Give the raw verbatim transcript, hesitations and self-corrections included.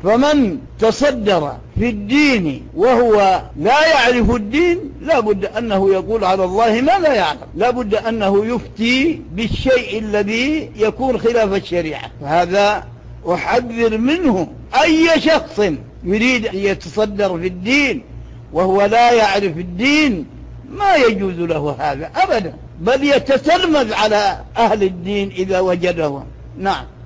فمن تصدر في الدين وهو لا يعرف الدين لا بد أنه يقول على الله ما لا يعلم، لا بد أنه يفتي بالشيء الذي يكون خلاف الشريعة. فهذا أحذر منه أي شخص يريد أن يتصدر في الدين وهو لا يعرف الدين، ما يجوز له هذا أبدا، بل يتتلمذ على أهل الدين إذا وجدهم. نعم.